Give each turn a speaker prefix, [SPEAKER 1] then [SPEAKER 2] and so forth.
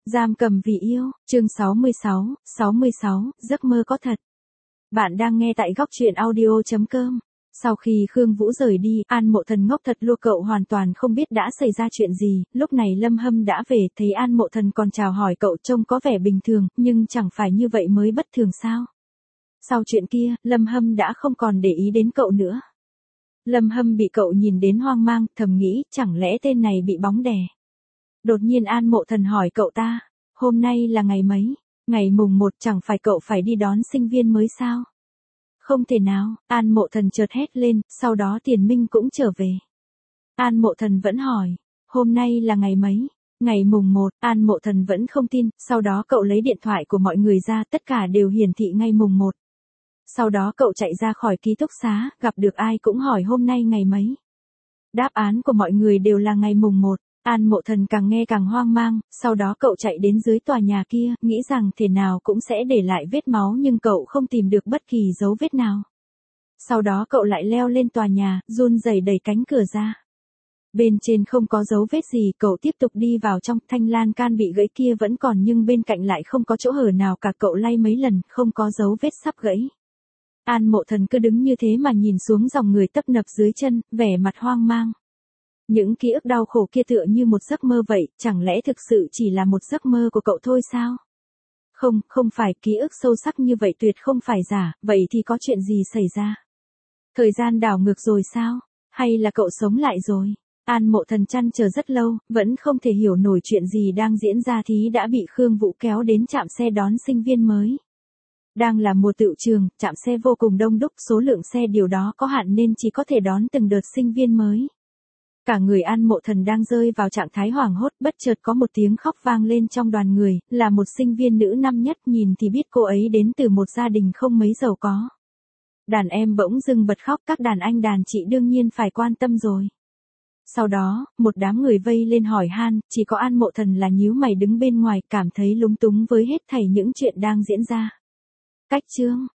[SPEAKER 1] Giam cầm vì yêu, chương 66, giấc mơ có thật. Bạn đang nghe tại góc truyện audio.com. Sau khi Khương Vũ rời đi, An Mộ Thần ngốc thật luôn, cậu hoàn toàn không biết đã xảy ra chuyện gì. Lúc này Lâm Hâm đã về, thấy An Mộ Thần còn chào hỏi cậu, trông có vẻ bình thường, nhưng chẳng phải như vậy mới bất thường sao. Sau chuyện kia, Lâm Hâm đã không còn để ý đến cậu nữa. Lâm Hâm bị cậu nhìn đến hoang mang, thầm nghĩ, chẳng lẽ tên này bị bóng đè. Đột nhiên An Mộ Thần hỏi cậu ta, hôm nay là ngày mấy? Ngày mùng 1, chẳng phải cậu phải đi đón sinh viên mới sao? Không thể nào, An Mộ Thần chợt hét lên, sau đó Tiền Minh cũng trở về. An Mộ Thần vẫn hỏi, hôm nay là ngày mấy? Ngày mùng 1, An Mộ Thần vẫn không tin, sau đó cậu lấy điện thoại của mọi người ra, tất cả đều hiển thị ngày mùng 1. Sau đó cậu chạy ra khỏi ký túc xá, gặp được ai cũng hỏi hôm nay ngày mấy. Đáp án của mọi người đều là ngày mùng 1. An Mộ Thần càng nghe càng hoang mang, sau đó cậu chạy đến dưới tòa nhà kia, nghĩ rằng thế nào cũng sẽ để lại vết máu nhưng cậu không tìm được bất kỳ dấu vết nào. Sau đó cậu lại leo lên tòa nhà, run rẩy đẩy cánh cửa ra. Bên trên không có dấu vết gì, cậu tiếp tục đi vào trong, thanh lan can bị gãy kia vẫn còn nhưng bên cạnh lại không có chỗ hở nào cả, cậu lay mấy lần, không có dấu vết sắp gãy. An Mộ Thần cứ đứng như thế mà nhìn xuống dòng người tấp nập dưới chân, vẻ mặt hoang mang. Những ký ức đau khổ kia tựa như một giấc mơ vậy, chẳng lẽ thực sự chỉ là một giấc mơ của cậu thôi sao? Không phải, ký ức sâu sắc như vậy tuyệt không phải giả, vậy thì có chuyện gì xảy ra? Thời gian đảo ngược rồi sao? Hay là cậu sống lại rồi? An Mộ Thần trăn chờ rất lâu, vẫn không thể hiểu nổi chuyện gì đang diễn ra thì đã bị Khương Vũ kéo đến trạm xe đón sinh viên mới. Đang là mùa tựu trường, trạm xe vô cùng đông đúc, số lượng xe điều đó có hạn nên chỉ có thể đón từng đợt sinh viên mới. Cả người An Mộ Thần đang rơi vào trạng thái hoảng hốt, bất chợt có một tiếng khóc vang lên trong đoàn người, là một sinh viên nữ năm nhất, nhìn thì biết cô ấy đến từ một gia đình không mấy giàu có. Đàn em bỗng dưng bật khóc, các đàn anh đàn chị đương nhiên phải quan tâm rồi. Sau đó, một đám người vây lên hỏi han, chỉ có An Mộ Thần là nhíu mày đứng bên ngoài, cảm thấy lúng túng với hết thảy những chuyện đang diễn ra. Cách chương,